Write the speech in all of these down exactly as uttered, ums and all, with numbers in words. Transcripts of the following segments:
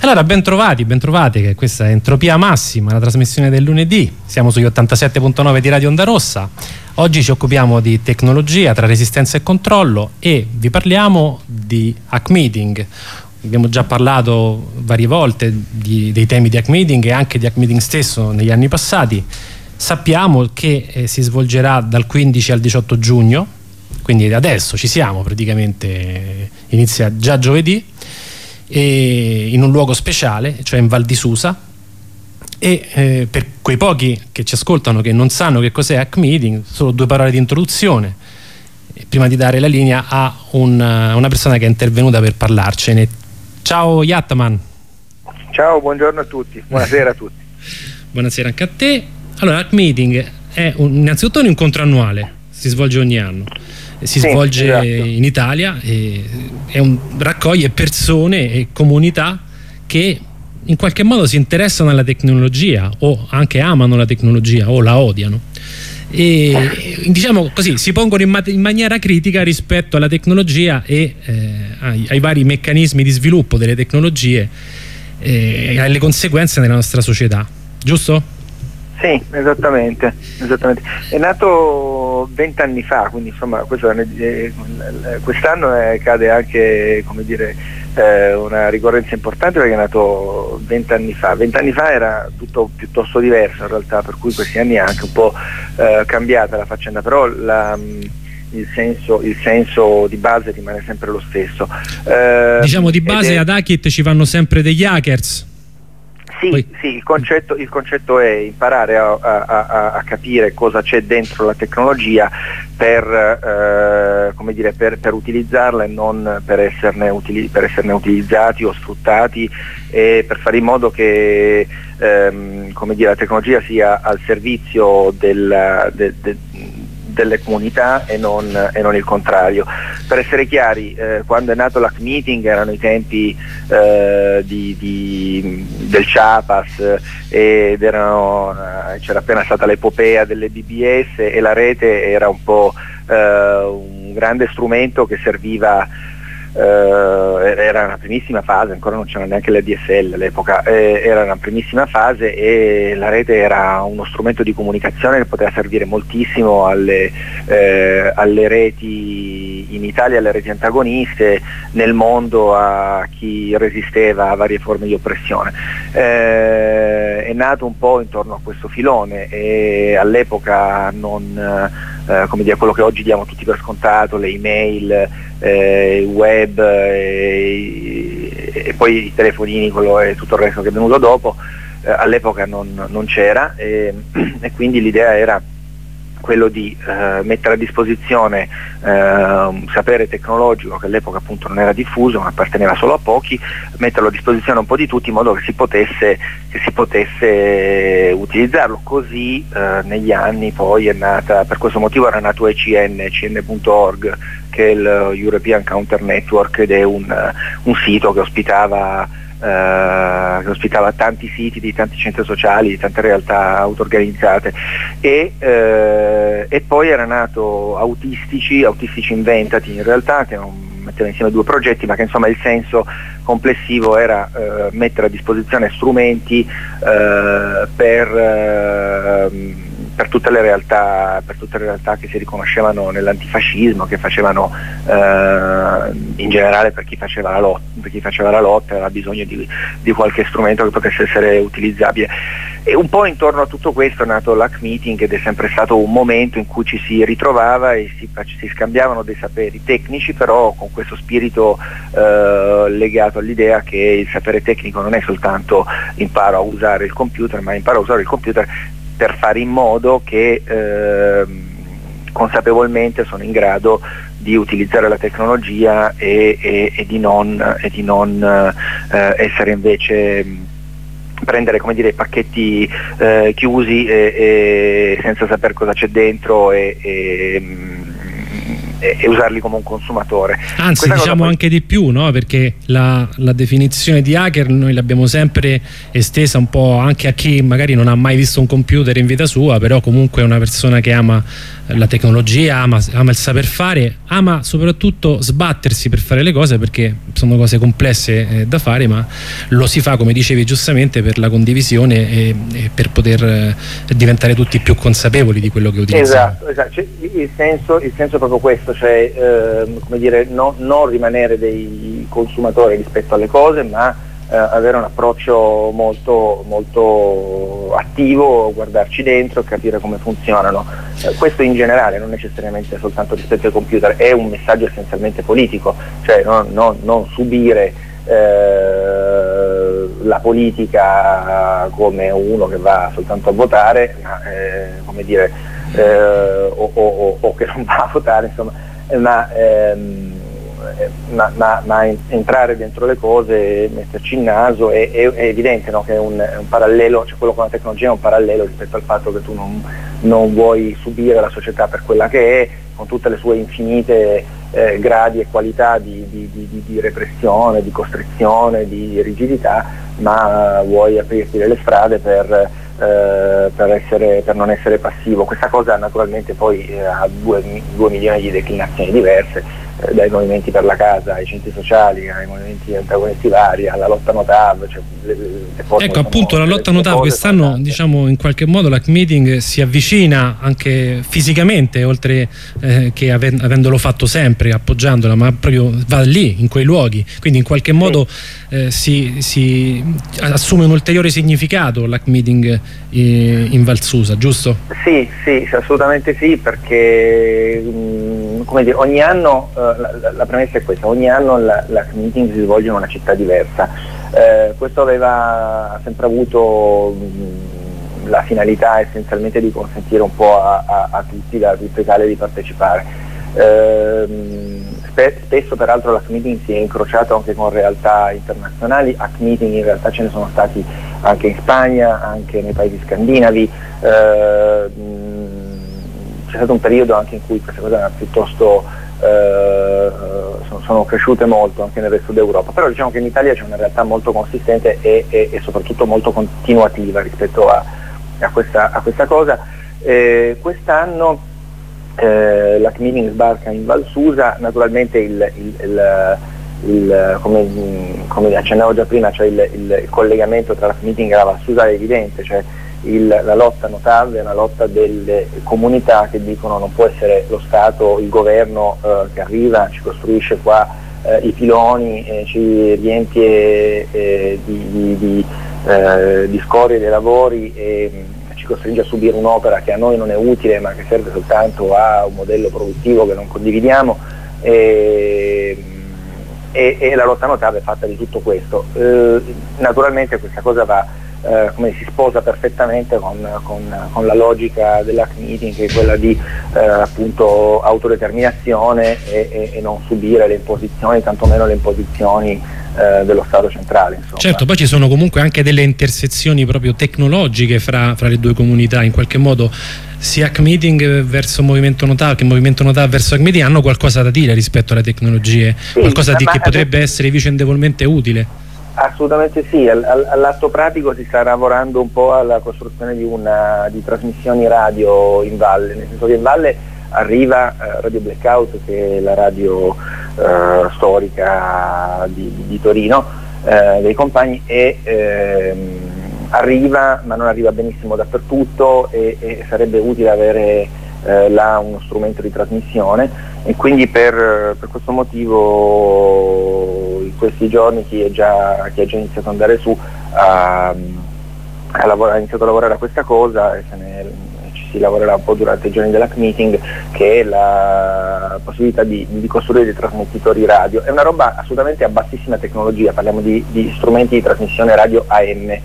Allora, bentrovati, bentrovati, che questa è Entropia Massima, la trasmissione del lunedì. Siamo sugli ottantasette punto nove di Radio Onda Rossa. Oggi ci occupiamo di tecnologia tra resistenza e controllo e vi parliamo di Hack Meeting. Abbiamo già parlato varie volte di, dei temi di Hack Meeting e anche di Hack Meeting stesso negli anni passati. Sappiamo che eh, si svolgerà dal quindici al diciotto giugno, quindi adesso ci siamo praticamente, inizia già giovedì, e in un luogo speciale, cioè in Val di Susa. E eh, per quei pochi che ci ascoltano che non sanno che cos'è Hack Meeting, solo due parole di introduzione prima di dare la linea a un, una persona che è intervenuta per parlarcene. Ciao Yattaman. Ciao, buongiorno a tutti, buonasera a tutti. Buonasera anche a te. Allora, Hack Meeting è un, innanzitutto un incontro annuale, si svolge ogni anno, si sì, svolge esatto. in Italia e è un, raccoglie persone e comunità che in qualche modo si interessano alla tecnologia o anche amano la tecnologia o la odiano e diciamo così si pongono in, ma in maniera critica rispetto alla tecnologia e eh, ai, ai vari meccanismi di sviluppo delle tecnologie e alle conseguenze nella nostra società, giusto? Sì, esattamente, esattamente. È nato vent'anni fa, quindi insomma quest'anno cade anche, come dire, eh, una ricorrenza importante perché è nato vent'anni fa. Vent'anni fa era tutto piuttosto diverso in realtà, per cui questi anni è anche un po' eh, cambiata la faccenda, però la, il, senso, il senso di base rimane sempre lo stesso. Eh, diciamo di base è... ad Hackit ci vanno sempre degli hackers. Sì, sì, il concetto, il concetto è imparare a, a, a, a capire cosa c'è dentro la tecnologia per, eh, come dire, per, per utilizzarla e non per esserne, utili, per esserne utilizzati o sfruttati, e per fare in modo che ehm, come dire, la tecnologia sia al servizio del, de, de, delle comunità e non, e non il contrario. Per essere chiari, eh, quando è nato l'Hack Meeting erano i tempi eh, di, di, del CHAPAS ed erano, eh, c'era appena stata l'epopea delle B B S e la rete era un po' eh, un grande strumento che serviva. Uh, era una primissima fase, ancora non c'era neanche l'A D S L all'epoca, eh, era una primissima fase e la rete era uno strumento di comunicazione che poteva servire moltissimo alle, eh, alle reti in Italia, alle reti antagoniste, nel mondo a chi resisteva a varie forme di oppressione. Eh, è nato un po' intorno a questo filone e all'epoca non, eh, come dire, quello che oggi diamo tutti per scontato, le email, eh, il web e, e poi i telefonini, quello e tutto il resto che è venuto dopo, eh, all'epoca non, non c'era e, e quindi l'idea era quello di eh, mettere a disposizione eh, un sapere tecnologico che all'epoca appunto non era diffuso, ma apparteneva solo a pochi, metterlo a disposizione un po' di tutti in modo che si potesse, che si potesse utilizzarlo. Così eh, negli anni poi è nata, per questo motivo era nato E C N, E C N punto org, che è il European Counter Network, ed è un, un sito che ospitava Uh, che ospitava tanti siti di tanti centri sociali, di tante realtà auto-organizzate e, uh, e poi era nato Autistici, Autistici Inventati in realtà, che non metteva insieme due progetti, ma che insomma il senso complessivo era uh, mettere a disposizione strumenti uh, per uh, per tutte le realtà, per tutte le realtà che si riconoscevano nell'antifascismo, che facevano eh, in generale per chi faceva la lotta, per chi faceva la lotta aveva bisogno di, di qualche strumento che potesse essere utilizzabile. E un po' intorno a tutto questo è nato l'Hack Meeting ed è sempre stato un momento in cui ci si ritrovava e si, si scambiavano dei saperi tecnici, però con questo spirito eh, legato all'idea che il sapere tecnico non è soltanto imparo a usare il computer, ma imparo a usare il computer per fare in modo che eh, consapevolmente sono in grado di utilizzare la tecnologia e, e, e di non, e di non eh, essere invece prendere, come dire, i pacchetti eh, chiusi e, e senza sapere cosa c'è dentro e, e, e, e usarli come un consumatore. Anzi, Questa diciamo poi... anche di più, no? Perché la, la definizione di hacker noi l'abbiamo sempre estesa un po' anche a chi magari non ha mai visto un computer in vita sua, però comunque è una persona che ama la tecnologia, ama, ama il saper fare, ama soprattutto sbattersi per fare le cose, perché sono cose complesse eh, da fare, ma lo si fa, come dicevi giustamente, per la condivisione e, e per poter eh, diventare tutti più consapevoli di quello che utilizziamo. Esatto, esatto. Cioè, il, senso, il senso è proprio questo, cioè eh, come dire, no, non rimanere dei consumatori rispetto alle cose, ma eh, avere un approccio molto, molto attivo, guardarci dentro, capire come funzionano. Eh, questo in generale, non necessariamente soltanto rispetto ai computer, è un messaggio essenzialmente politico, cioè non, non, non subire eh, la politica come uno che va soltanto a votare, ma eh, come dire, eh, o, o, o che non va a votare, insomma, ma ehm, Ma, ma, ma entrare dentro le cose, metterci il naso, è, è, è evidente, no, che è un, è un parallelo, cioè quello con la tecnologia è un parallelo rispetto al fatto che tu non, non vuoi subire la società per quella che è, con tutte le sue infinite eh, gradi e qualità di, di, di, di repressione, di costrizione, di rigidità, ma vuoi aprirti delle strade per, eh, per, essere, per non essere passivo. Questa cosa naturalmente poi eh, ha due, due milioni di declinazioni diverse, dai movimenti per la casa, ai centri sociali, ai movimenti antagonisti vari, alla lotta Notav. Cioè, le, le ecco appunto la lotta Notav quest'anno, diciamo, in qualche modo l'Hack Meeting si avvicina anche fisicamente, oltre eh, che ave avendolo fatto sempre, appoggiandola, ma proprio va lì, in quei luoghi, quindi in qualche modo sì. eh, si, si assume un ulteriore significato l'Hack Meeting eh, in Val Susa, giusto? Sì, sì, assolutamente sì, perché mh, come dire, ogni anno uh, la, la premessa è questa, ogni anno l'Hack Meeting si svolge in una città diversa. Eh, questo aveva sempre avuto mh, la finalità essenzialmente di consentire un po' a, a, a tutti, da tutto Italia, di partecipare. Eh, spe spesso peraltro l'Hack Meeting si è incrociato anche con realtà internazionali. Hack Meeting in realtà ce ne sono stati anche in Spagna, anche nei paesi scandinavi. Eh, c'è stato un periodo anche in cui queste cose erano piuttosto eh, sono, sono cresciute molto anche nel resto d'Europa, però diciamo che in Italia c'è una realtà molto consistente e, e, e soprattutto molto continuativa rispetto a, a, questa, a questa cosa. Eh, quest'anno eh, l'Hack Meeting sbarca in Val Susa, naturalmente il, il, il, il, come, come accennavo già prima, cioè il, il, il collegamento tra l'Hack Meeting e la Val Susa è evidente, cioè Il, la lotta Notav è una lotta delle comunità che dicono non può essere lo Stato, il governo eh, che arriva, ci costruisce qua eh, i piloni, eh, ci riempie eh, di, di, di, eh, di scorie dei lavori e mh, ci costringe a subire un'opera che a noi non è utile ma che serve soltanto a un modello produttivo che non condividiamo, e, e, e la lotta Notav è fatta di tutto questo. Eh, naturalmente questa cosa va Eh, come si sposa perfettamente con, con, con la logica dell'Hack Meeting, che è quella di eh, appunto autodeterminazione e, e, e non subire le imposizioni, tantomeno le imposizioni eh, dello Stato centrale, insomma. Certo, poi ci sono comunque anche delle intersezioni proprio tecnologiche fra, fra le due comunità, in qualche modo sia Hack Meeting verso Movimento Notav che Movimento Notav verso Hack Meeting hanno qualcosa da dire rispetto alle tecnologie, sì, qualcosa di, che potrebbe essere vicendevolmente utile. Assolutamente sì, all'atto pratico si sta lavorando un po' alla costruzione di, una, di trasmissioni radio in valle, nel senso che in valle arriva eh, Radio Blackout, che è la radio eh, storica di, di Torino, eh, dei compagni, e ehm, arriva, ma non arriva benissimo dappertutto, e, e sarebbe utile avere eh, là uno strumento di trasmissione, e quindi per, per questo motivo in questi giorni chi è già, chi è già iniziato ad andare su ha, ha, lavora, ha iniziato a lavorare a questa cosa, e se ne, ci si lavorerà un po' durante i giorni dell'Hack Meeting, che è la possibilità di, di costruire dei trasmettitori radio. È una roba assolutamente a bassissima tecnologia, parliamo di, di strumenti di trasmissione radio A M,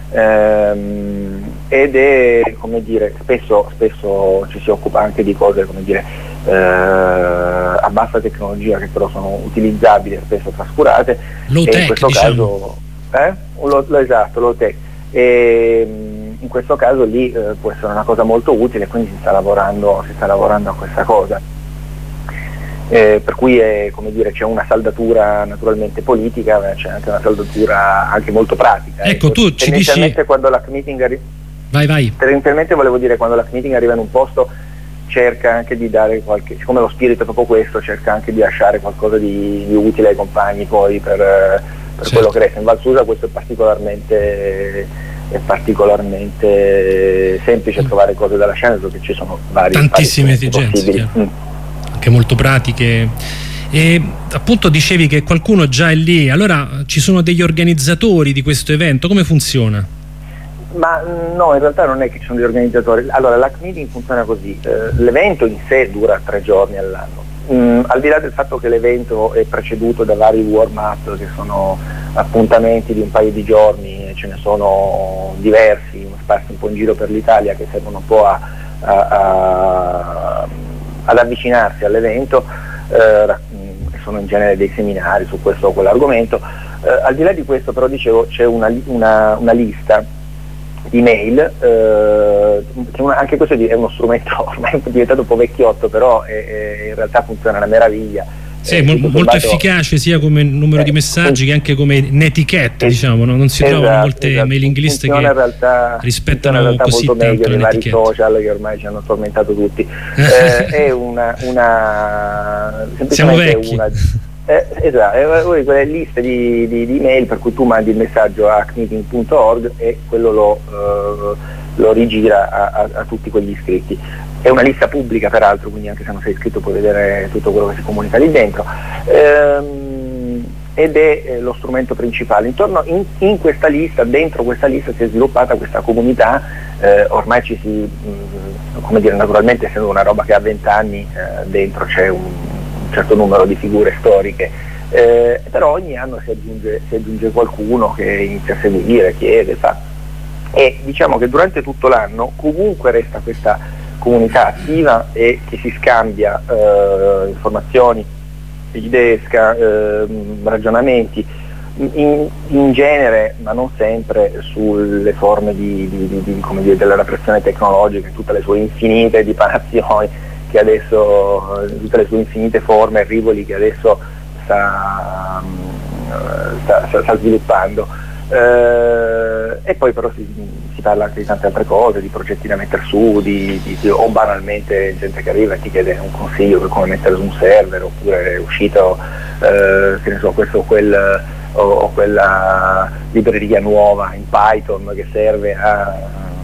ehm, ed è, come dire, spesso, spesso ci si occupa anche di cose, come dire, Eh, a bassa tecnologia, che però sono utilizzabili e spesso trascurate. Low tech, in questo diciamo. caso eh? lo, lo, esatto, low tech, e in questo caso lì eh, può essere una cosa molto utile, quindi si sta lavorando, si sta lavorando a questa cosa. Eh, per cui è, come dire, c'è una saldatura naturalmente politica, ma c'è anche una saldatura anche molto pratica. Ecco, ecco. Tu ci dici... quando l'Hack Meeting arri... vai vai tendenzialmente volevo dire, quando l'Hack Meeting arriva in un posto cerca anche di dare qualche, siccome lo spirito è proprio questo, cerca anche di lasciare qualcosa di, di utile ai compagni poi per, per certo. quello che resta. In Val Susa questo è particolarmente è particolarmente semplice trovare cose da lasciare, perché ci sono vari tantissime esigenze mm. anche molto pratiche. E appunto dicevi che qualcuno già è lì, allora ci sono degli organizzatori di questo evento, come funziona? Ma no, in realtà non è che ci sono degli organizzatori. Allora, l'Hack Meeting funziona così, eh, l'evento in sé dura tre giorni all'anno. Mm, al di là del fatto che l'evento è preceduto da vari warm-up, che sono appuntamenti di un paio di giorni, e ce ne sono diversi, sparsi un po' in giro per l'Italia, che servono un po' a, a, a, ad avvicinarsi all'evento, eh, sono in genere dei seminari su questo o quell'argomento. Eh, al di là di questo però, dicevo, c'è una, una, una lista di mail, eh, una, anche questo è uno strumento ormai diventato un po' vecchiotto, però è, è, in realtà funziona una meraviglia. Sì, eh, molto sommato, efficace sia come numero eh, di messaggi che anche come netiquette, eh, diciamo, no? Non si esatto, trovano molte esatto. mailing list che realtà, rispettano in realtà così molto tanto meglio le vari etichette. Social che ormai ci hanno tormentato tutti. eh, è una, una siamo vecchi. Una, Eh, esatto, è quelle liste di, di, di email per cui tu mandi il messaggio a hack meeting punto org e quello lo, uh, lo rigira a, a, a tutti quegli iscritti. È una lista pubblica peraltro, quindi anche se non sei iscritto puoi vedere tutto quello che si comunica lì dentro, ehm, ed è eh, lo strumento principale. Intorno in, in questa lista, dentro questa lista si è sviluppata questa comunità, eh, ormai ci si, mh, come dire, naturalmente essendo una roba che ha vent'anni, eh, dentro c'è un certo numero di figure storiche, eh, però ogni anno si aggiunge, si aggiunge qualcuno che inizia a seguire, chiede, fa, e diciamo che durante tutto l'anno comunque resta questa comunità attiva e che si scambia eh, informazioni, idee, sca- eh, ragionamenti, in, in genere, ma non sempre, sulle forme di, di, di, di, come dire, della repressione tecnologica in tutte le sue infinite dipanazioni, che adesso, tutte le sue infinite forme e rivoli che adesso sta, sta, sta, sta sviluppando. Eh, e poi però si, si parla anche di tante altre cose, di progetti da mettere su, di, di, di, o banalmente gente che arriva e ti chiede un consiglio per come mettere su un server, oppure è uscito eh, che ne so, questo o quel o, o quella libreria nuova in Python che serve a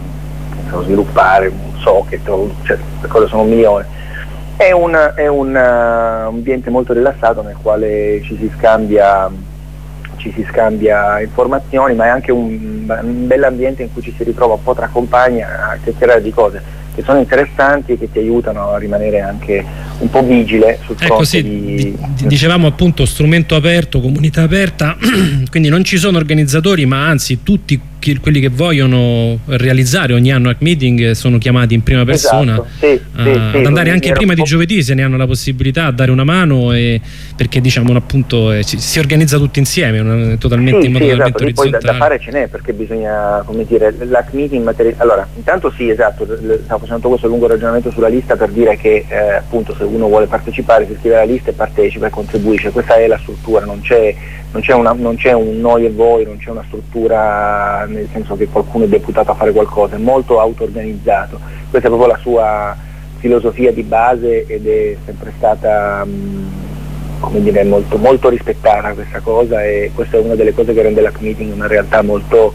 so, sviluppare un socket, o, cioè, le cose sono un milione. È un, è un uh, ambiente molto rilassato nel quale ci si scambia ci si scambia informazioni, ma è anche un, un bell'ambiente in cui ci si ritrova un po' tra compagni a chiacchierare di cose che sono interessanti e che ti aiutano a rimanere anche un po' vigile sul fronte. Ecco, sì, di... dicevamo appunto strumento aperto, comunità aperta, quindi non ci sono organizzatori, ma anzi tutti chi, quelli che vogliono realizzare ogni anno Hack Meeting sono chiamati in prima persona, esatto, sì, a, sì, ad sì, andare anche prima di po'... giovedì se ne hanno la possibilità, a dare una mano, e, perché diciamo appunto eh, si, si organizza tutti insieme, una, totalmente sì, in modo sì, totalmente esatto. orizzontale. Poi da, da fare ce n'è, perché bisogna, come dire, l'Hack Meeting materi- allora intanto sì, esatto, stavo facendo questo lungo ragionamento sulla lista per dire che eh, appunto se uno vuole partecipare si iscrive alla lista e partecipa e contribuisce, questa è la struttura, non c'è, non c'è, una, non c'è un noi e voi, non c'è una struttura nel senso che qualcuno è deputato a fare qualcosa, è molto auto-organizzato, questa è proprio la sua filosofia di base ed è sempre stata mh, come dire, molto, molto rispettata questa cosa, e questa è una delle cose che rende l'Hack Meeting una realtà molto,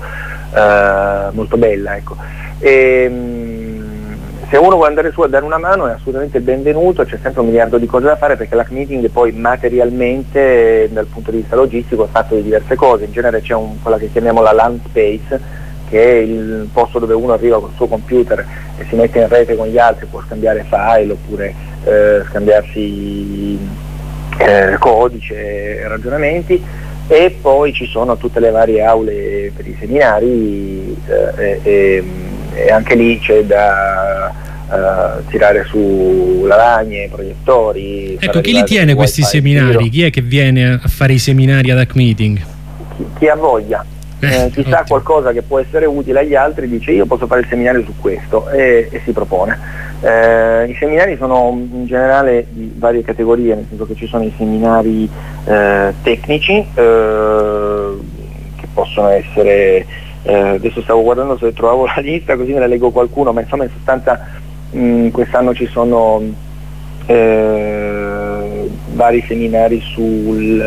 uh, molto bella, ecco. E, mh, se uno vuole andare su a dare una mano è assolutamente benvenuto, c'è sempre un miliardo di cose da fare, perché l'Hack Meeting poi materialmente dal punto di vista logistico è fatto di diverse cose. In genere c'è un, quella che chiamiamo la LAN space, che è il posto dove uno arriva col suo computer e si mette in rete con gli altri, può scambiare file oppure eh, scambiarsi eh, codice e ragionamenti, e poi ci sono tutte le varie aule per i seminari eh, e, e anche lì c'è da uh, tirare su lavagne, proiettori. Ecco, chi li tiene questi seminari? Chi è che viene a fare i seminari ad Hack Meeting? Chi, chi ha voglia. eh, chi sa qualcosa che può essere utile agli altri dice io posso fare il seminario su questo e, e si propone. Eh, I seminari sono in generale di varie categorie, nel senso che ci sono i seminari eh, tecnici eh, che possono essere, eh, adesso stavo guardando se trovavo la lista così me la leggo qualcuno, ma insomma in sostanza mh, quest'anno ci sono eh, vari seminari sul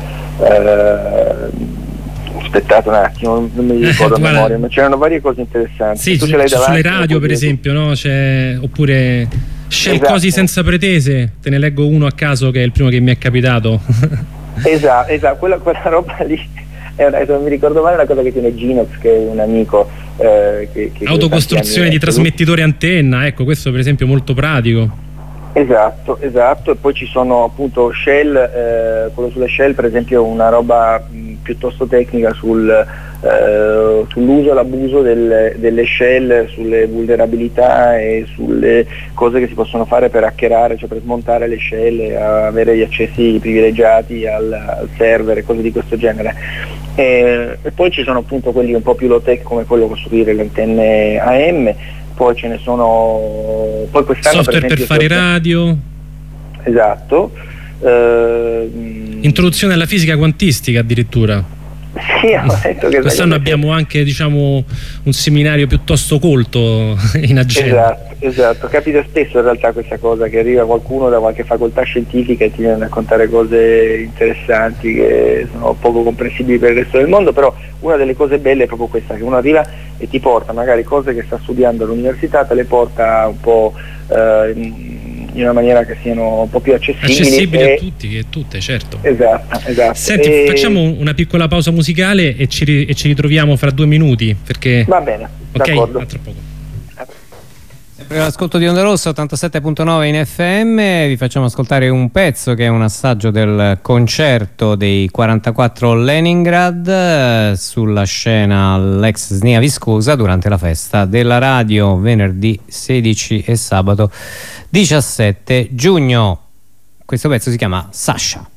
eh, aspettate un attimo, non mi ricordo a memoria, ma c'erano varie cose interessanti. Sì, su, davanti, sulle radio per esempio, no? C'è, oppure Shell esatto. Cosi senza pretese, te ne leggo uno a caso che è il primo che mi è capitato. Esatto, esatto, quella, quella roba lì è una, se non mi ricordo male, è una cosa che tiene Ginox, che è un amico eh, che, che autocostruzione di trasmettitore antenna, ecco, questo per esempio è molto pratico. Esatto, esatto, e poi ci sono appunto Shell, eh, quello sulle Shell per esempio è una roba mh, piuttosto tecnica sul, eh, sull'uso e l'abuso del, delle Shell, sulle vulnerabilità e sulle cose che si possono fare per hackerare, cioè per smontare le Shell e avere gli accessi privilegiati al, al server e cose di questo genere. E, e poi ci sono appunto quelli un po' più low tech come quello costruire le antenne A M. Poi ce ne sono, poi quest'anno software per, per fare software... radio. Esatto. Eh, Introduzione alla fisica quantistica addirittura. Sì, ho detto che quest'anno abbiamo anche diciamo un seminario piuttosto colto in agenda. Esatto, esatto, capita spesso in realtà questa cosa, che arriva qualcuno da qualche facoltà scientifica e ti viene a raccontare cose interessanti che sono poco comprensibili per il resto del mondo, però una delle cose belle è proprio questa, che uno arriva e ti porta magari cose che sta studiando all'università, te le porta un po' eh, in una maniera che siano un po' più accessibili. Accessibili e... a tutti e tutte, certo. Esatto, esatto. Senti, e... facciamo una piccola pausa musicale e ci, ri- e ci ritroviamo fra due minuti, perché... Va bene, ok, d'accordo. A tra poco. Sempre l'ascolto di Onda Rossa ottantasette punto nove in F M, vi facciamo ascoltare un pezzo che è un assaggio del concerto dei quarantaquattro Leningrad eh, sulla scena all'ex Snia Viscosa durante la festa della radio venerdì sedici e sabato diciassette giugno. Questo pezzo si chiama Sasha.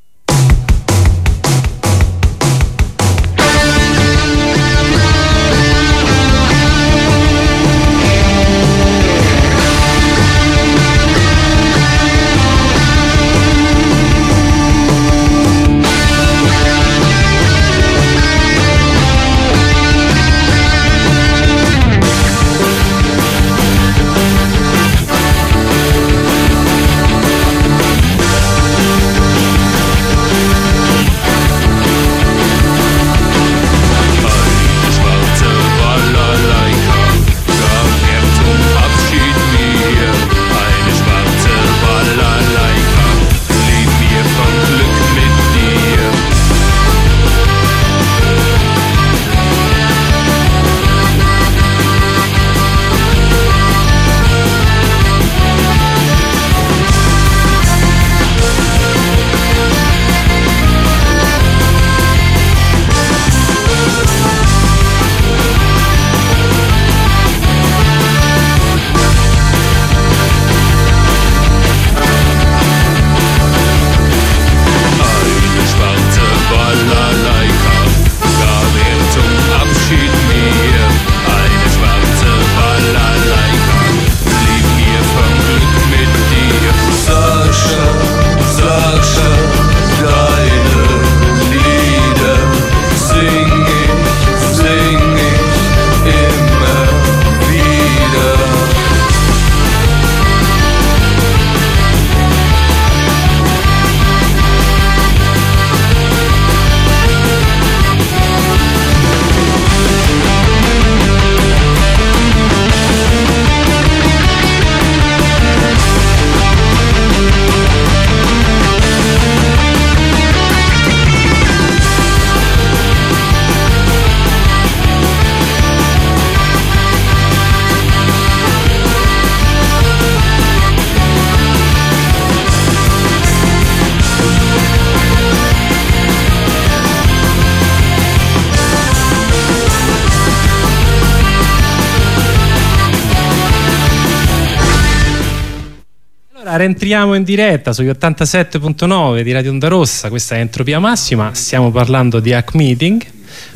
Rientriamo in diretta sugli ottantasette punto nove di Radio Onda Rossa, questa è Entropia Massima, stiamo parlando di Hack Meeting,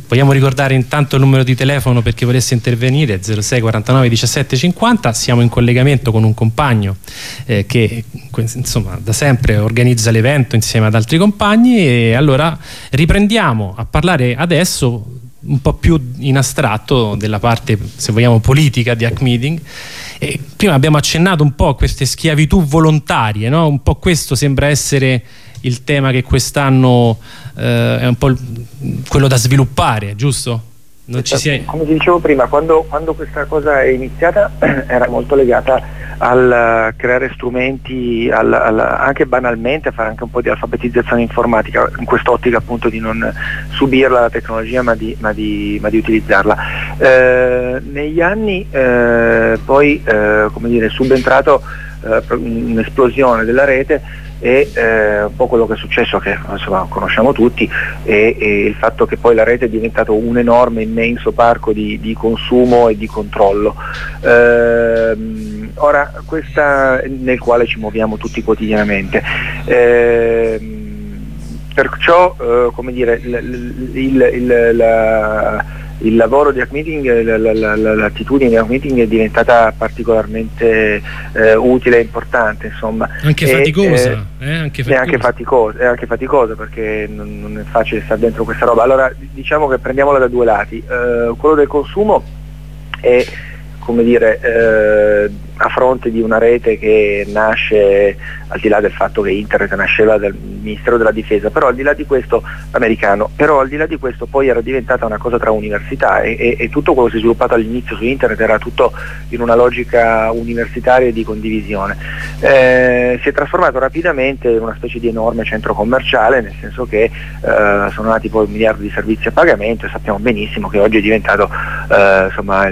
Vogliamo ricordare intanto il numero di telefono per chi volesse intervenire, zero sei quarantanove diciassette cinquanta. Siamo in collegamento con un compagno eh, che insomma da sempre organizza l'evento insieme ad altri compagni, e allora riprendiamo a parlare adesso un po' più in astratto della parte, se vogliamo, politica di Hack Meeting. E prima abbiamo accennato un po' a queste schiavitù volontarie, no? Un po' questo sembra essere il tema che quest'anno eh, è un po' quello da sviluppare, giusto? Non ci si è... Come ti dicevo prima, quando, quando questa cosa è iniziata era molto legata al creare strumenti, al, al, anche banalmente a fare anche un po' di alfabetizzazione informatica, in quest'ottica appunto di non subirla la tecnologia ma di, ma di, ma di utilizzarla. Eh, negli anni eh, poi eh, come dire, è subentrato eh, un'esplosione della rete, e eh, un po' quello che è successo, che insomma conosciamo tutti, e, e il fatto che poi la rete è diventato un enorme, immenso parco di, di consumo e di controllo, ehm, ora questa nel quale ci muoviamo tutti quotidianamente. Ehm, perciò eh, come dire, il, il, il, la, il lavoro di Hack Meeting, l'attitudine di Hack Meeting è diventata particolarmente eh, utile e importante, insomma. Anche e, faticosa, eh, anche faticosa. È anche faticosa, è anche faticosa perché non, non è facile stare dentro questa roba. Allora diciamo che prendiamola da due lati. Eh, quello del consumo è, come dire, eh, a fronte di una rete che nasce, al di là del fatto che internet nasceva dal Ministero della Difesa, però al di là di questo, americano, però al di là di questo poi era diventata una cosa tra università, e, e, e tutto quello che si è sviluppato all'inizio su internet era tutto in una logica universitaria e di condivisione. Eh, si è trasformato rapidamente in una specie di enorme centro commerciale, nel senso che eh, sono nati poi un miliardo di servizi a pagamento, e sappiamo benissimo che oggi è diventato eh, insomma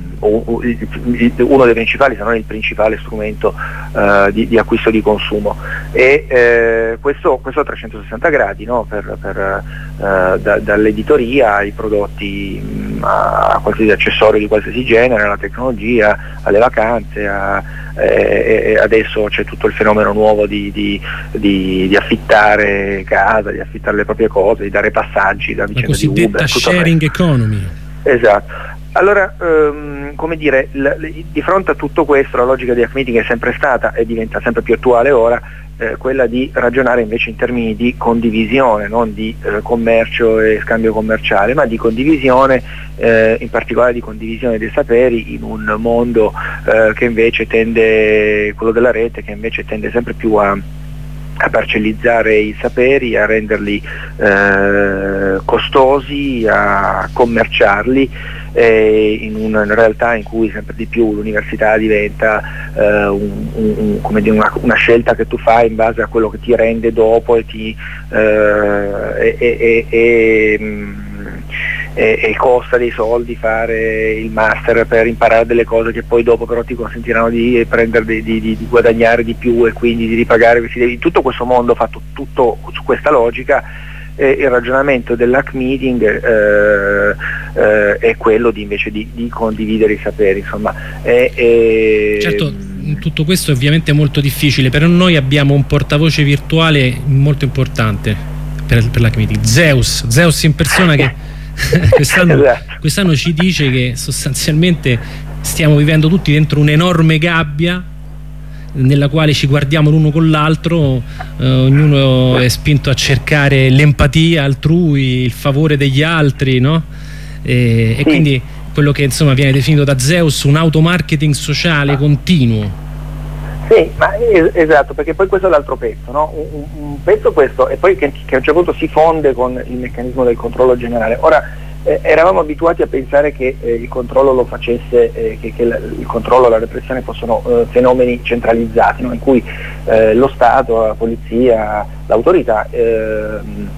uno dei principali, se non il principale strumento uh, di, di acquisto di consumo, e eh, questo, questo a trecentosessanta gradi, no? per, per, uh, da, dall'editoria ai prodotti, mh, a qualsiasi accessorio di qualsiasi genere, alla tecnologia, alle vacanze, a, eh, e adesso c'è tutto il fenomeno nuovo di, di, di, di affittare casa, di affittare le proprie cose, di dare passaggi da vicenda di Uber, la cosiddetta sharing economy. Esatto. Allora, ehm, come dire, l- l- di fronte a tutto questo la logica di Hack Meeting è sempre stata, e diventa sempre più attuale ora, eh, quella di ragionare invece in termini di condivisione, non di eh, commercio e scambio commerciale, ma di condivisione, eh, in particolare di condivisione dei saperi in un mondo eh, che invece tende, quello della rete, che invece tende sempre più a a parcellizzare i saperi, a renderli eh, costosi, a commerciarli, eh, in una realtà in cui sempre di più l'università diventa eh, un, un, come dire, una, una scelta che tu fai in base a quello che ti rende dopo e ti eh, e, e, e, e, E, e costa dei soldi fare il master per imparare delle cose che poi dopo però ti consentiranno di prendere di, di, di guadagnare di più e quindi di ripagare questi devi. Tutto questo mondo fatto tutto su questa logica, e il ragionamento dell'Hack Meeting eh, eh, è quello di invece di, di condividere i saperi, insomma. E, e, certo, tutto questo è ovviamente molto difficile, però noi abbiamo un portavoce virtuale molto importante per, per l'Hack Meeting, Zeus Zeus in persona, che quest'anno, esatto. quest'anno ci dice che sostanzialmente stiamo vivendo tutti dentro un'enorme gabbia nella quale ci guardiamo l'uno con l'altro, eh, ognuno è spinto a cercare l'empatia altrui, il favore degli altri, no? E, sì. e quindi quello che insomma viene definito da Zeus un automarketing sociale continuo. Sì, ma es- esatto, perché poi questo è l'altro pezzo, no? un, un pezzo questo, e poi che, che a un certo punto si fonde con il meccanismo del controllo generale. Ora, eh, eravamo abituati a pensare che eh, il controllo lo facesse, eh, che, che la, il controllo e la repressione fossero eh, fenomeni centralizzati, no? In cui eh, lo Stato, la polizia, l'autorità eh,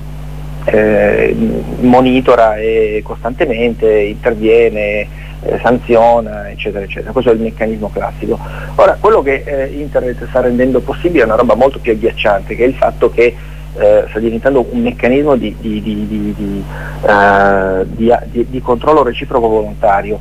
eh, monitora e costantemente interviene, Eh, sanziona, eccetera eccetera. Questo è il meccanismo classico. Ora, quello che eh, internet sta rendendo possibile è una roba molto più agghiacciante, che è il fatto che eh, sta diventando un meccanismo di, di, di, di, di, uh, di, di, di controllo reciproco volontario,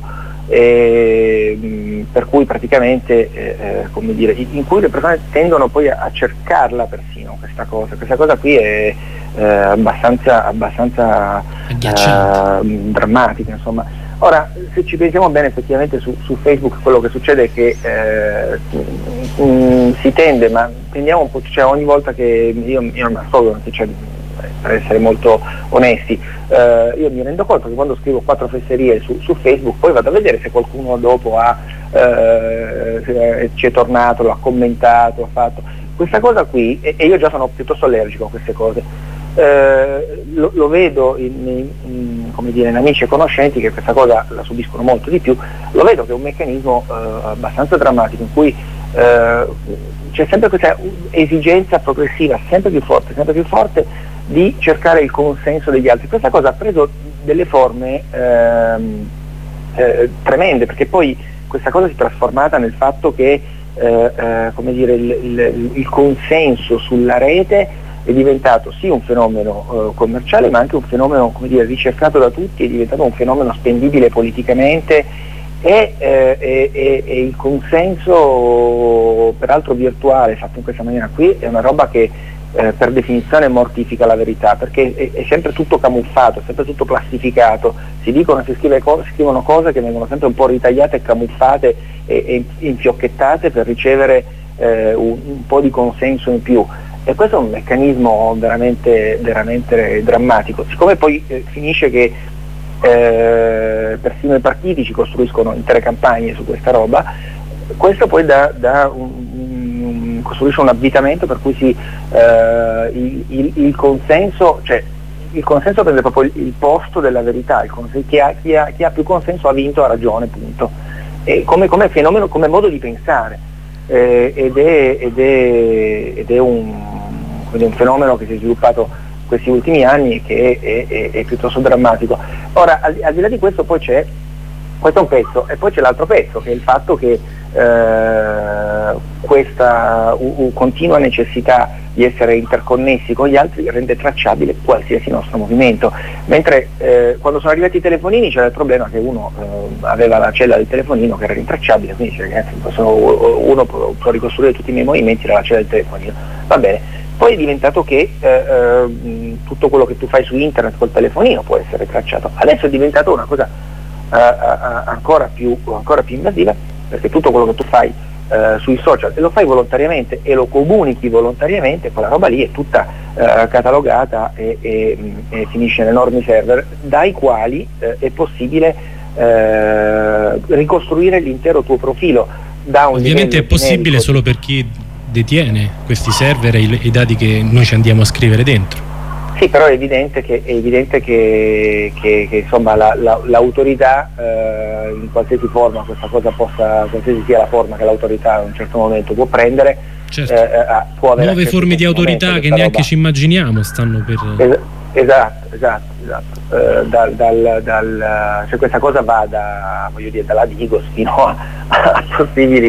e, mh, per cui praticamente eh, come dire, in cui le persone tendono poi a, a cercarla persino questa cosa. Questa cosa qui è eh, abbastanza, abbastanza uh, drammatiche, insomma. Ora, se ci pensiamo bene, effettivamente su, su Facebook quello che succede è che eh, mh, si tende, ma tendiamo un po', cioè ogni volta che io, io non nascondo, cioè, per essere molto onesti, eh, io mi rendo conto che quando scrivo quattro fesserie su, su Facebook poi vado a vedere se qualcuno dopo ha, eh, ci è tornato, lo ha commentato, ha fatto questa cosa qui, e, e io già sono piuttosto allergico a queste cose. Eh, lo, lo vedo in, in, in, come dire, in amici e conoscenti che questa cosa la subiscono molto di più. Lo vedo che è un meccanismo eh, abbastanza drammatico, in cui eh, c'è sempre questa esigenza progressiva sempre più forte, sempre più forte di cercare il consenso degli altri. Questa cosa ha preso delle forme ehm, eh, tremende, perché poi questa cosa si è trasformata nel fatto che eh, eh, come dire, il, il, il consenso sulla rete è diventato sì un fenomeno eh, commerciale, ma anche un fenomeno, come dire, ricercato da tutti, è diventato un fenomeno spendibile politicamente, e, eh, e, e, e il consenso, peraltro virtuale, fatto in questa maniera qui, è una roba che eh, per definizione mortifica la verità, perché è, è sempre tutto camuffato, è sempre tutto plastificato, si dicono, si, scrive co- si scrivono cose che vengono sempre un po' ritagliate e camuffate e, e infiocchettate per ricevere eh, un, un po' di consenso in più. E questo è un meccanismo veramente, veramente drammatico. Siccome poi eh, finisce che eh, persino i partiti ci costruiscono intere campagne su questa roba, questo poi dà, dà un, un, costruisce un avvitamento per cui si, eh, il, il, il consenso, cioè il consenso prende proprio il, il posto della verità, il consenso, chi, ha, chi, ha, chi ha più consenso ha vinto, ha ragione, punto. E come, come fenomeno, come modo di pensare. Eh, ed, è, ed, è, ed è un, un fenomeno che si è sviluppato questi ultimi anni, che è, è, è piuttosto drammatico. Ora, al, al di là di questo, poi c'è, questo è un pezzo, e poi c'è l'altro pezzo, che è il fatto che eh, questa u, u, continua necessità di essere interconnessi con gli altri rende tracciabile qualsiasi nostro movimento, mentre eh, quando sono arrivati i telefonini c'era il problema che uno eh, aveva la cella del telefonino che era rintracciabile, quindi ragazzi, uno può, può ricostruire tutti i miei movimenti dalla cella del telefonino, va bene. Poi è diventato che eh, eh, tutto quello che tu fai su internet col telefonino può essere tracciato. Adesso è diventato una cosa eh, eh, ancora più, ancora più invasiva, perché tutto quello che tu fai eh, sui social, e lo fai volontariamente e lo comunichi volontariamente, quella roba lì è tutta eh, catalogata e, e, e finisce in enormi server dai quali eh, è possibile eh, ricostruire l'intero tuo profilo. Da un Ovviamente è possibile generico solo per chi detiene questi server e i, i dati che noi ci andiamo a scrivere dentro. Sì, però è evidente che, è evidente che, che, che insomma la, la, l'autorità eh, in qualsiasi forma questa cosa possa, qualsiasi sia la forma che l'autorità in un certo momento può prendere, certo. eh, può avere nuove forme di autorità che neanche roba. ci immaginiamo stanno per... Es- esatto, esatto, esatto. Eh, dal, dal, dal, cioè questa cosa va da, voglio dire, dalla Digos fino a, a possibili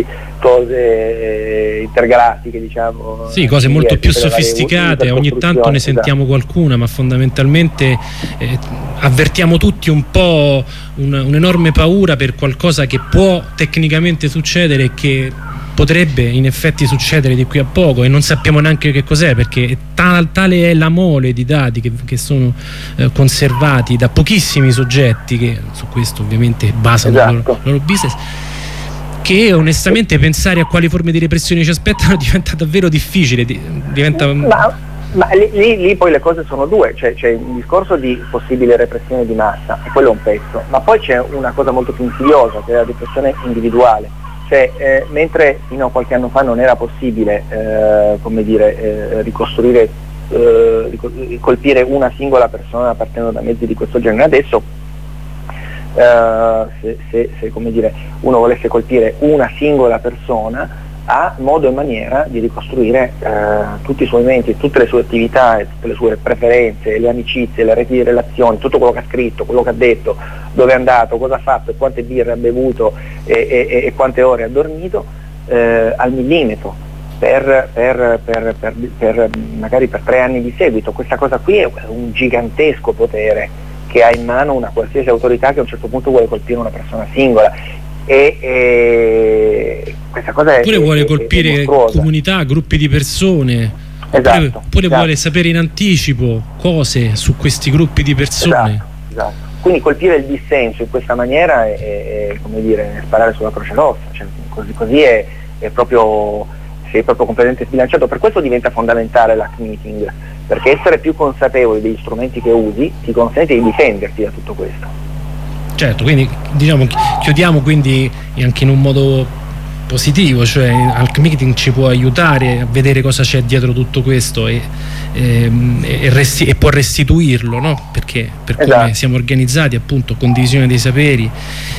cose intergalattiche, diciamo. Sì, cose molto più sofisticate, ogni tanto ne sentiamo qualcuna, ma fondamentalmente eh, avvertiamo tutti un po' un, un'enorme paura per qualcosa che può tecnicamente succedere e che potrebbe in effetti succedere di qui a poco, e non sappiamo neanche che cos'è, perché tal, tale è la mole di dati che, che sono eh, conservati da pochissimi soggetti che su questo ovviamente basano esatto. il, loro, il loro business, che onestamente pensare a quali forme di repressione ci aspettano diventa davvero difficile. Diventa... Ma, ma lì, lì, lì poi le cose sono due, cioè, c'è il discorso di possibile repressione di massa, e quello è un pezzo, ma poi c'è una cosa molto più insidiosa, che è la repressione individuale. Cioè, eh, mentre fino a qualche anno fa non era possibile eh, come dire, eh, ricostruire, eh, colpire una singola persona partendo da mezzi di questo genere, adesso Uh, se, se, se come dire, uno volesse colpire una singola persona, ha modo e maniera di ricostruire uh, tutti i suoi movimenti, tutte le sue attività, tutte le sue preferenze, le amicizie, le reti di relazioni, tutto quello che ha scritto, quello che ha detto, dove è andato, cosa ha fatto, quante birre ha bevuto e, e, e quante ore ha dormito, uh, al millimetro, per, per, per, per, per magari per tre anni di seguito. Questa cosa qui è un gigantesco potere che ha in mano una qualsiasi autorità che a un certo punto vuole colpire una persona singola, e, e questa cosa è, oppure vuole è, colpire è comunità, gruppi di persone. Esatto, oppure, oppure esatto. vuole sapere in anticipo cose su questi gruppi di persone. Esatto, esatto. Quindi colpire il dissenso in questa maniera è, è, è come dire, sparare sulla Croce Rossa, cioè, così, così è, è proprio, sei proprio completamente sbilanciato. Per questo diventa fondamentale l'hack meeting, perché essere più consapevoli degli strumenti che usi ti consente di difenderti da tutto questo. Certo, quindi diciamo chiudiamo quindi anche in un modo positivo, cioè Hack Meeting ci può aiutare a vedere cosa c'è dietro tutto questo e, e, e, resti, e può restituirlo, no? Perché per come esatto. siamo organizzati, appunto, condivisione dei saperi,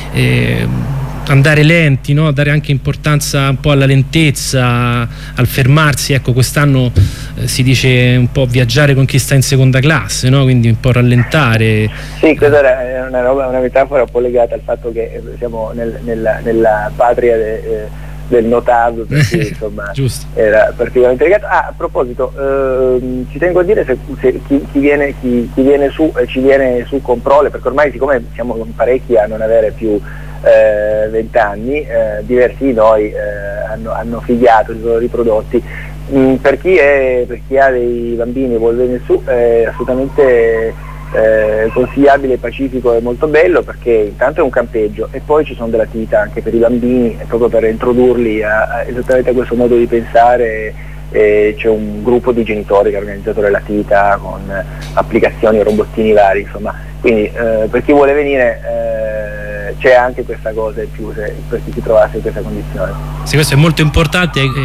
e andare lenti, no? Dare anche importanza un po' alla lentezza, al fermarsi. Ecco, quest'anno eh, si dice un po' viaggiare con chi sta in seconda classe, no? Quindi un po' rallentare. Sì, questa era una, roba, una metafora un po' legata al fatto che siamo nel, nella, nella patria de, eh, del notav, perché insomma era particolarmente legato. Ah, a proposito, eh, ci tengo a dire se, se chi, chi, viene, chi, chi viene su eh, ci viene su con prole, perché ormai siccome siamo parecchi a non avere più vent'anni, eh, diversi di noi eh, hanno, hanno figliato, si sono riprodotti. Mm, per, chi è, per chi ha dei bambini e vuole venire su è assolutamente eh, consigliabile, pacifico e molto bello, perché intanto è un campeggio e poi ci sono delle attività anche per i bambini, proprio per introdurli a, a esattamente a questo modo di pensare. E c'è un gruppo di genitori che ha organizzato delle attività con applicazioni e robottini vari, insomma, quindi eh, per chi vuole venire eh, c'è anche questa cosa in più, se, per chi si trovasse in questa condizione. Sì, questo è molto importante, eh,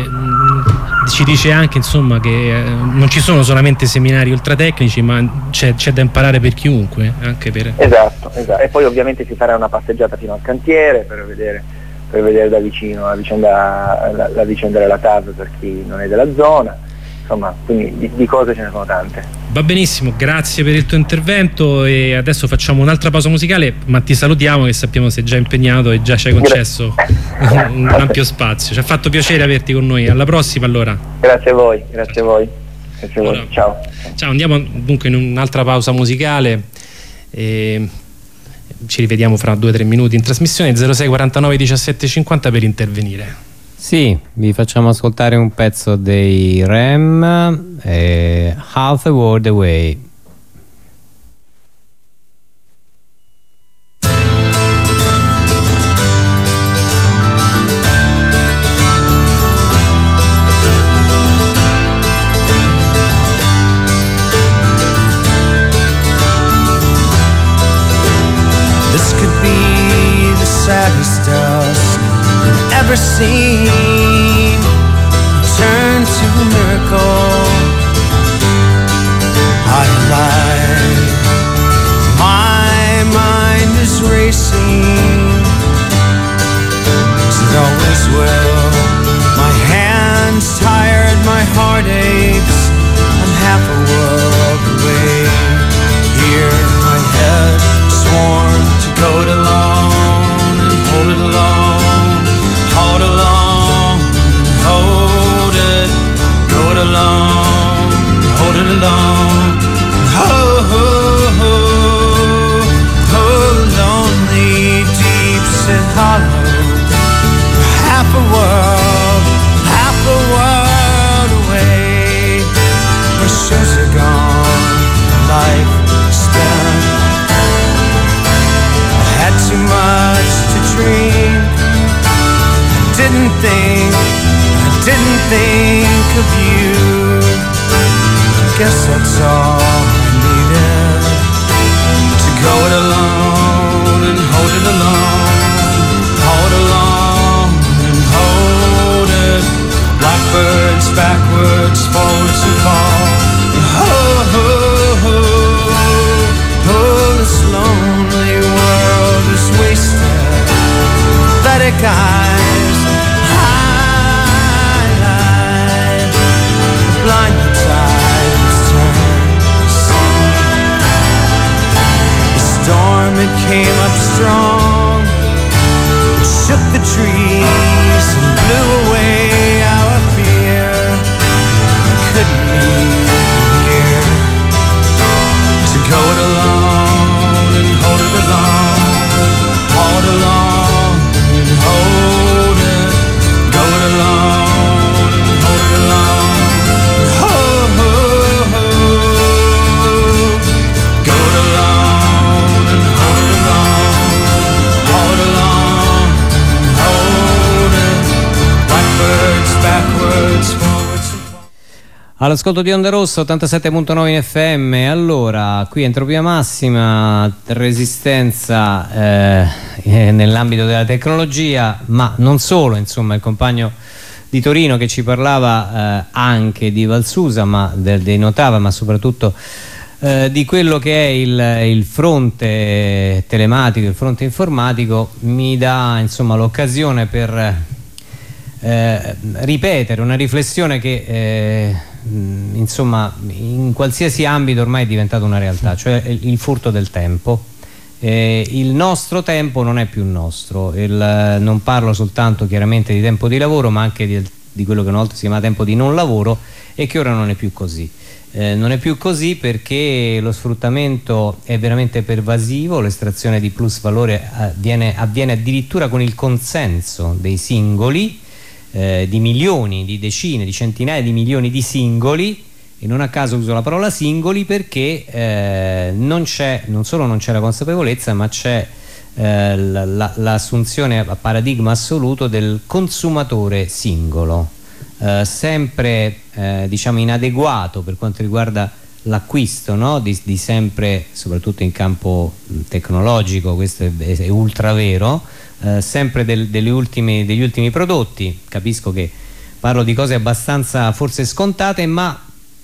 ci dice anche insomma che eh, non ci sono solamente seminari ultratecnici, ma c'è, c'è da imparare per chiunque, anche per... Esatto, esatto, e poi ovviamente si farà una passeggiata fino al cantiere per vedere per vedere da vicino la vicenda, la, la vicenda della T A V per chi non è della zona, insomma, quindi di, di cose ce ne sono tante. Va benissimo, grazie per il tuo intervento e adesso facciamo un'altra pausa musicale, ma ti salutiamo, che sappiamo sei già impegnato e già ci hai concesso un, un ampio spazio. Ci ha fatto piacere averti con noi, alla prossima allora. Grazie a voi, grazie a voi, grazie a voi. Allora, ciao. Ciao, andiamo dunque in un'altra pausa musicale e ci rivediamo fra due o tre minuti in trasmissione. Zero sei quarantanove diciassette cinquanta per intervenire. Sì, vi facciamo ascoltare un pezzo dei R E M, eh, Half a World Away. Saddest dust ever seen turn to a miracle. I lie, my mind is racing, as it always will. My hands tired, my heart aches. I'm half a world away. Here, my head sworn to go it alone. Hold it alone, hold it alone, hold it, go it alone, hold it alone, oh, oh, oh, oh, lonely, deep and hollow, half a world, half a world away, my shoes are gone, life spent, I had too much to drink. I didn't think, I didn't think of you. I guess that's all I needed, to go it alone and hold it alone, hold along and hold it. Blackbirds backwards, forwards and fall. Oh, oh, oh, oh, this lonely world is wasted. Pathetic eyes, high light, the blinding tides turn to sea. The storm, it came up strong, shook the trees and blew away our fear. I couldn't leave here, to go it alone and hold it alone, hold along and hold All'ascolto di Onda Rossa ottantasette virgola nove in F M. Allora, qui entropia massima, resistenza eh, nell'ambito della tecnologia, ma non solo, insomma, il compagno di Torino che ci parlava eh, anche di Valsusa, ma del, dei Notava, ma soprattutto eh, di quello che è il, il fronte telematico, il fronte informatico, mi dà insomma l'occasione per eh, ripetere una riflessione che eh, insomma in qualsiasi ambito ormai è diventato una realtà, cioè il, il furto del tempo. Eh, il nostro tempo non è più nostro, il, non parlo soltanto chiaramente di tempo di lavoro, ma anche di, di quello che una volta si chiama tempo di non lavoro e che ora non è più così. Eh, non è più così perché lo sfruttamento è veramente pervasivo, l'estrazione di plus valore avviene, avviene addirittura con il consenso dei singoli, eh, di milioni, di decine, di centinaia di milioni di singoli, e non a caso uso la parola singoli perché eh, non c'è, non solo non c'è la consapevolezza, ma c'è eh, l'assunzione a paradigma assoluto del consumatore singolo, eh, sempre eh, diciamo inadeguato per quanto riguarda l'acquisto, no? di, di sempre, soprattutto in campo tecnologico, questo è, è ultra vero, eh, sempre del, delle ultime, degli ultimi prodotti. Capisco che parlo di cose abbastanza forse scontate, ma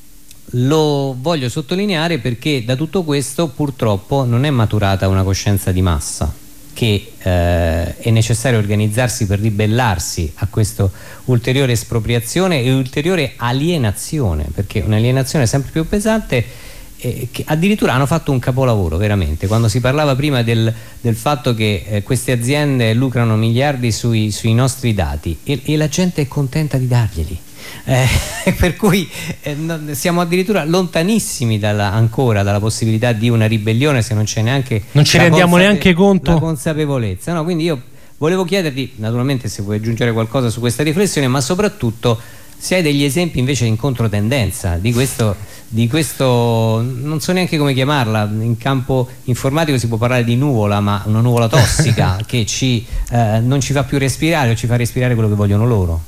lo voglio sottolineare perché da tutto questo purtroppo non è maturata una coscienza di massa, che eh, è necessario organizzarsi per ribellarsi a questa ulteriore espropriazione e ulteriore alienazione, perché un'alienazione sempre più pesante, eh, che addirittura hanno fatto un capolavoro veramente. Quando si parlava prima del, del fatto che eh, queste aziende lucrano miliardi sui, sui nostri dati e, e la gente è contenta di darglieli. Eh, per cui eh, non, siamo addirittura lontanissimi dalla, ancora dalla possibilità di una ribellione, se non c'è neanche non ci rendiamo neanche conto, la consapevolezza, no? Quindi io volevo chiederti naturalmente se vuoi aggiungere qualcosa su questa riflessione, ma soprattutto se hai degli esempi invece in controtendenza di questo, di questo non so neanche come chiamarla, in campo informatico si può parlare di nuvola, ma una nuvola tossica che ci, eh, non ci fa più respirare o ci fa respirare quello che vogliono loro.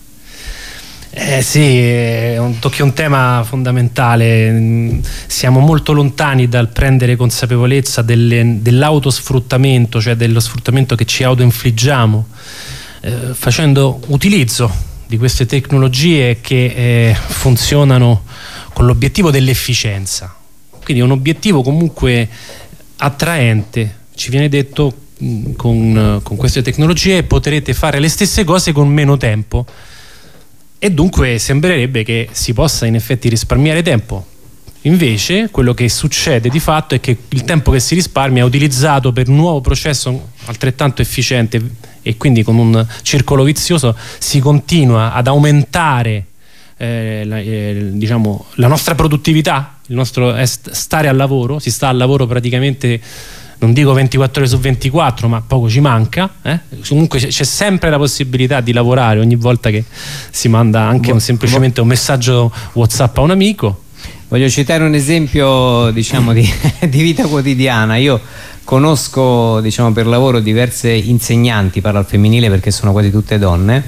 Eh sì, è un, tocchi un tema fondamentale. Siamo molto lontani dal prendere consapevolezza dell'autosfruttamento, cioè dello sfruttamento che ci autoinfliggiamo, eh, facendo utilizzo di queste tecnologie che eh, funzionano con l'obiettivo dell'efficienza. Quindi è un obiettivo comunque attraente. Ci viene detto mh, con, con queste tecnologie potrete fare le stesse cose con meno tempo. E dunque sembrerebbe che si possa in effetti risparmiare tempo. Invece quello che succede di fatto è che il tempo che si risparmia è utilizzato per un nuovo processo altrettanto efficiente, e quindi con un circolo vizioso si continua ad aumentare eh, la, eh, diciamo, la nostra produttività, il nostro stare al lavoro. Si sta al lavoro praticamente, non dico ventiquattro ore su ventiquattro, ma poco ci manca, eh? Comunque c'è sempre la possibilità di lavorare ogni volta che si manda anche un, semplicemente un messaggio WhatsApp a un amico. Voglio citare un esempio, diciamo, di, di vita quotidiana. Io conosco, diciamo, per lavoro diverse insegnanti, parlo al femminile perché sono quasi tutte donne,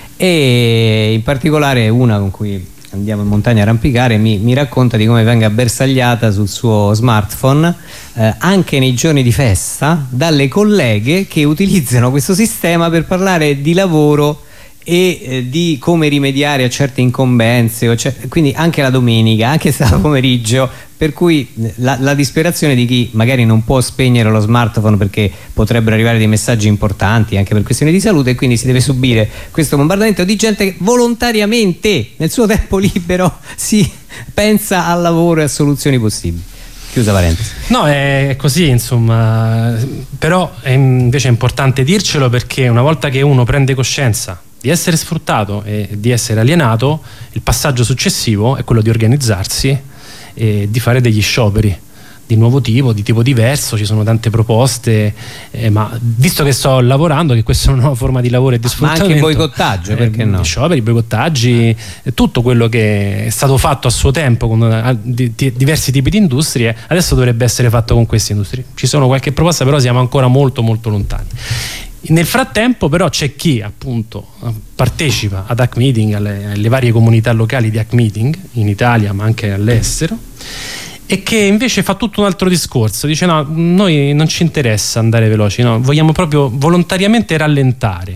e in particolare una con cui andiamo in montagna a arrampicare mi, mi racconta di come venga bersagliata sul suo smartphone eh, anche nei giorni di festa dalle colleghe che utilizzano questo sistema per parlare di lavoro e eh, di come rimediare a certe incombenze, o cer- quindi anche la domenica, anche sabato pomeriggio, per cui la, la disperazione di chi magari non può spegnere lo smartphone perché potrebbero arrivare dei messaggi importanti anche per questioni di salute, e quindi si deve subire questo bombardamento di gente che volontariamente nel suo tempo libero si pensa al lavoro e a soluzioni possibili. Chiusa parentesi. No, è così, insomma, però è invece è importante dircelo, perché una volta che uno prende coscienza di essere sfruttato e di essere alienato, il passaggio successivo è quello di organizzarsi e di fare degli scioperi di nuovo tipo, di tipo diverso. Ci sono tante proposte, eh, ma visto che sto lavorando, che questa è una nuova forma di lavoro e di sfruttamento, ma anche boicottaggio, eh, perché no? Scioperi, boicottaggi, eh. tutto quello che è stato fatto a suo tempo con uh, di, di, diversi tipi di industrie, adesso dovrebbe essere fatto con queste industrie. Ci sono qualche proposta, però siamo ancora molto molto lontani. Nel frattempo però c'è chi appunto partecipa ad Hack Meeting, alle, alle varie comunità locali di Hack Meeting in Italia ma anche all'estero, e che invece fa tutto un altro discorso, dice no, noi non ci interessa andare veloci, no, vogliamo proprio volontariamente rallentare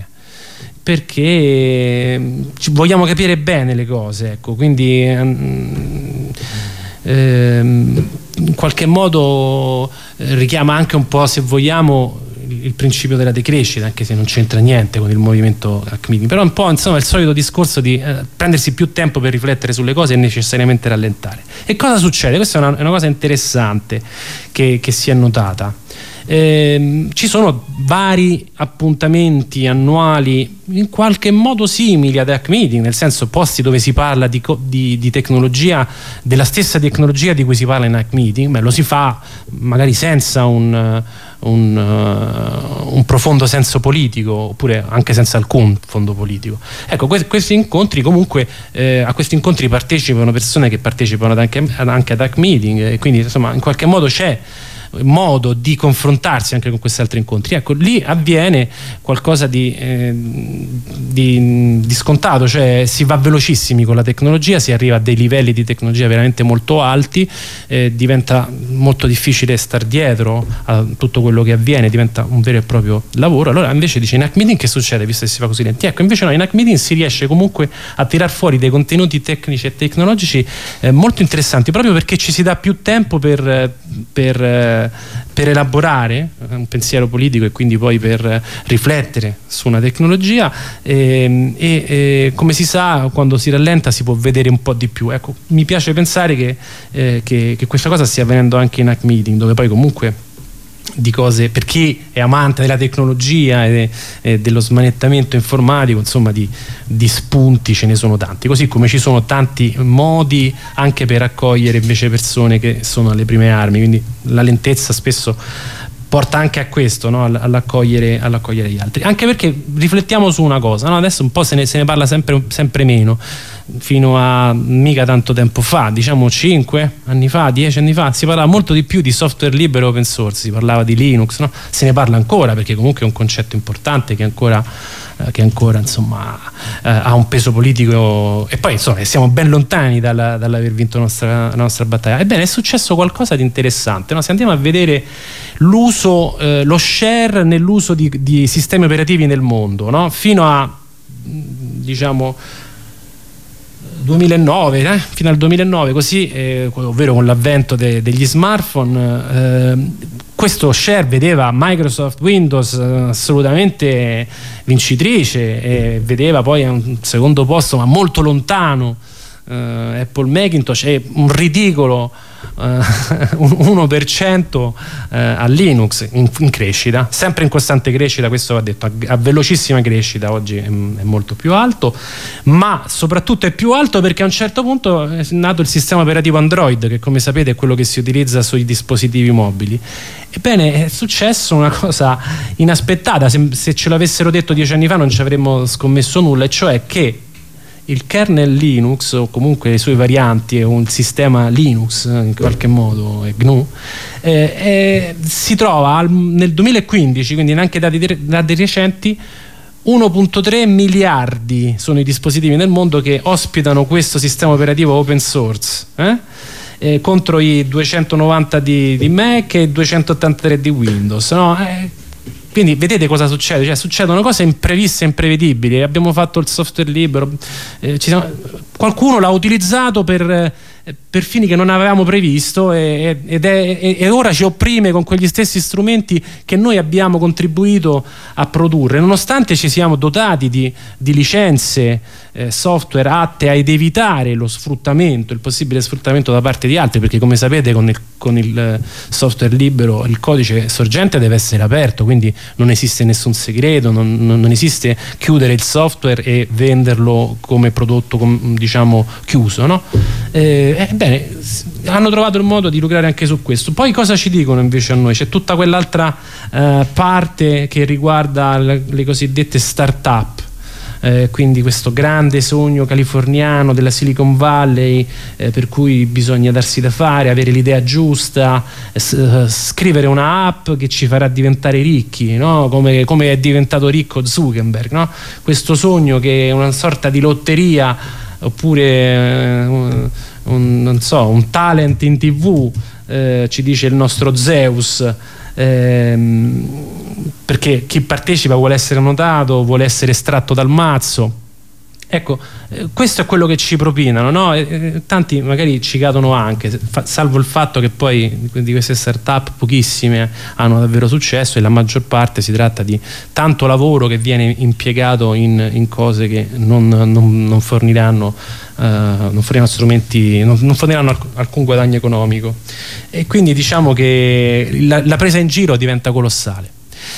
perché vogliamo capire bene le cose, ecco, quindi ehm, ehm, in qualche modo richiama anche un po', se vogliamo, il principio della decrescita, anche se non c'entra niente con il movimento Hack Meeting, però un po' insomma il solito discorso di eh, prendersi più tempo per riflettere sulle cose e necessariamente rallentare. E cosa succede? Questa è una, è una cosa interessante che, che si è notata. Eh, ci sono vari appuntamenti annuali in qualche modo simili ad Hack Meeting, nel senso posti dove si parla di, di, di tecnologia, della stessa tecnologia di cui si parla in Hack Meeting. Beh, lo si fa magari senza un, un, uh, un profondo senso politico, oppure anche senza alcun fondo politico. Ecco, que questi incontri comunque, eh, a questi incontri partecipano persone che partecipano anche, anche ad Hack Meeting, e quindi insomma in qualche modo c'è modo di confrontarsi anche con questi altri incontri. Ecco, lì avviene qualcosa di, eh, di, di scontato, cioè si va velocissimi con la tecnologia, si arriva a dei livelli di tecnologia veramente molto alti, eh, diventa molto difficile star dietro a tutto quello che avviene, diventa un vero e proprio lavoro. Allora invece dice in Hack Meeting che succede visto che si fa così lenti? Ecco, invece no, in Hack Meeting si riesce comunque a tirar fuori dei contenuti tecnici e tecnologici eh, molto interessanti, proprio perché ci si dà più tempo per, per per elaborare un pensiero politico e quindi poi per riflettere su una tecnologia, e, e, e come si sa, quando si rallenta si può vedere un po' di più. Ecco, mi piace pensare che, eh, che, che questa cosa stia avvenendo anche in Hack Meeting, dove poi comunque di cose, per chi è amante della tecnologia e, e dello smanettamento informatico, insomma di, di spunti ce ne sono tanti, così come ci sono tanti modi anche per accogliere invece persone che sono alle prime armi, quindi la lentezza spesso porta anche a questo, no? all'accogliere, all'accogliere gli altri, anche perché riflettiamo su una cosa, no? Adesso un po' se ne, se ne parla sempre, sempre meno, fino a mica tanto tempo fa, diciamo cinque anni fa, dieci anni fa, si parlava molto di più di software libero e open source, si parlava di Linux, no? Se ne parla ancora perché comunque è un concetto importante che ancora, eh, che ancora insomma eh, ha un peso politico, e poi insomma siamo ben lontani dalla, dall'aver vinto la nostra, la nostra battaglia. Ebbene, è successo qualcosa di interessante, no? Se andiamo a vedere l'uso, eh, lo share nell'uso di, di sistemi operativi nel mondo, no? Fino a diciamo duemilanove, eh? fino al duemilanove, così, eh, ovvero con l'avvento de degli smartphone, eh, questo share vedeva Microsoft Windows eh, assolutamente vincitrice, e vedeva poi a un secondo posto, ma molto lontano, eh, Apple Macintosh, e un ridicolo Uh, un uno per cento uh, a Linux in, in crescita, sempre in costante crescita, questo va detto, a, a velocissima crescita, oggi è, è molto più alto, ma soprattutto è più alto perché a un certo punto è nato il sistema operativo Android, che come sapete è quello che si utilizza sui dispositivi mobili. Ebbene, è successo una cosa inaspettata, se, se ce l'avessero detto dieci anni fa non ci avremmo scommesso nulla, e cioè che il kernel Linux, o comunque le sue varianti, è un sistema Linux in qualche modo, è G N U, eh, eh, si trova al, nel duemilaquindici, quindi neanche dati, dati recenti, uno virgola tre miliardi sono i dispositivi nel mondo che ospitano questo sistema operativo open source, eh? Eh, contro i duecentonovanta di, di Mac e duecentottantatré di Windows, no? Eh, Quindi vedete cosa succede? Cioè, succedono cose impreviste e imprevedibili. Abbiamo fatto il software libero, eh, ci siamo, qualcuno l'ha utilizzato per, per fini che non avevamo previsto, e, ed è, e, e ora ci opprime con quegli stessi strumenti che noi abbiamo contribuito a produrre, nonostante ci siamo dotati di, di licenze eh, software atte ad evitare lo sfruttamento, il possibile sfruttamento da parte di altri, perché come sapete con il, con il software libero il codice sorgente deve essere aperto, quindi non esiste nessun segreto, non, non esiste chiudere il software e venderlo come prodotto com, diciamo chiuso, no? Eh, Ebbene, hanno trovato il modo di lucrare anche su questo. Poi cosa ci dicono invece a noi? C'è tutta quell'altra eh, parte che riguarda le, le cosiddette start-up, eh, quindi questo grande sogno californiano della Silicon Valley, eh, per cui bisogna darsi da fare, avere l'idea giusta, s- scrivere una app che ci farà diventare ricchi, no? come, come è diventato ricco Zuckerberg, no? Questo sogno che è una sorta di lotteria, oppure eh, un, un, non so, un talent in tv, eh, ci dice il nostro Zeus, ehm, perché chi partecipa vuole essere notato, vuole essere estratto dal mazzo. Ecco, eh, questo è quello che ci propinano, no? E, eh, tanti magari ci cadono anche, fa, salvo il fatto che poi di queste start-up pochissime hanno davvero successo, e la maggior parte si tratta di tanto lavoro che viene impiegato in, in cose che non, non, non forniranno uh, non forniranno strumenti, non, non forniranno alc- alcun guadagno economico, e quindi diciamo che la, la presa in giro diventa colossale.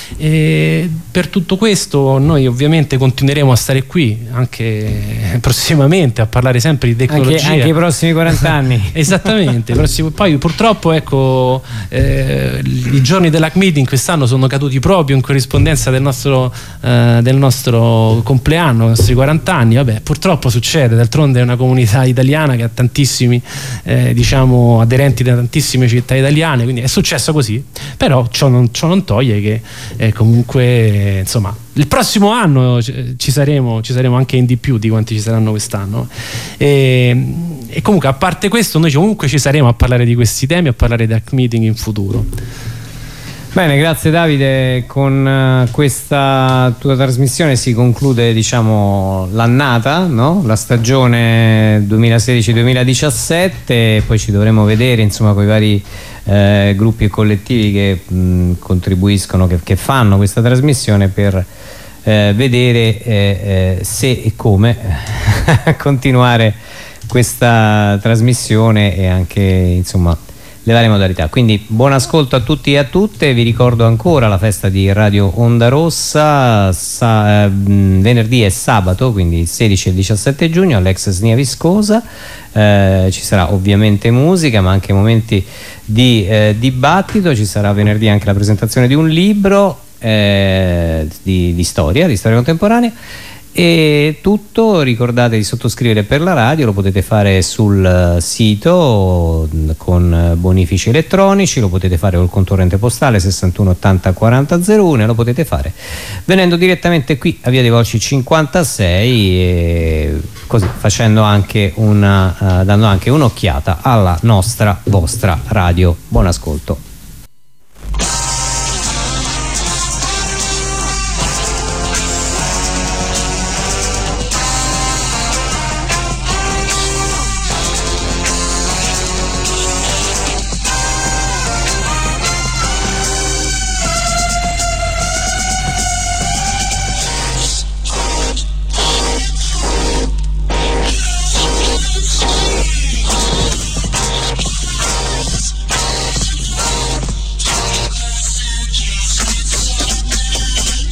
E per tutto questo noi ovviamente continueremo a stare qui anche prossimamente a parlare sempre di tecnologia, anche, anche i prossimi quaranta anni. Esattamente, prossimo, poi purtroppo ecco eh, i giorni dell'Hack Meeting quest'anno sono caduti proprio in corrispondenza del nostro, eh, del nostro compleanno, dei nostri quaranta anni. Vabbè, purtroppo succede, d'altronde è una comunità italiana che ha tantissimi eh, diciamo aderenti da tantissime città italiane, quindi è successo così, però ciò non, ciò non toglie che eh, comunque insomma il prossimo anno ci saremo, ci saremo anche in di più di quanti ci saranno quest'anno, e, e comunque a parte questo noi comunque ci saremo a parlare di questi temi, a parlare di Hack Meeting in futuro. Bene, grazie Davide. Con uh, questa tua trasmissione si conclude, diciamo, l'annata, no? La stagione duemilasedici duemiladiciassette, poi ci dovremo vedere insomma con i vari eh, gruppi e collettivi che mh, contribuiscono, che, che fanno questa trasmissione, per eh, vedere eh, eh, se e come continuare questa trasmissione e anche insomma le varie modalità. Quindi buon ascolto a tutti e a tutte. Vi ricordo ancora la festa di Radio Onda Rossa sa, eh, venerdì e sabato, quindi il sedici e il diciassette giugno all'ex Snia Viscosa. Eh, ci sarà ovviamente musica, ma anche momenti di eh, dibattito. Ci sarà venerdì anche la presentazione di un libro eh, di, di storia, di storia contemporanea. E tutto, ricordate di sottoscrivere per la radio, lo potete fare sul sito con bonifici elettronici, lo potete fare col conto corrente postale sessantuno ottanta quaranta zero uno, e lo potete fare venendo direttamente qui a Via dei Volsci cinquantasei, e così facendo anche una, uh, dando anche un'occhiata alla nostra vostra radio. Buon ascolto.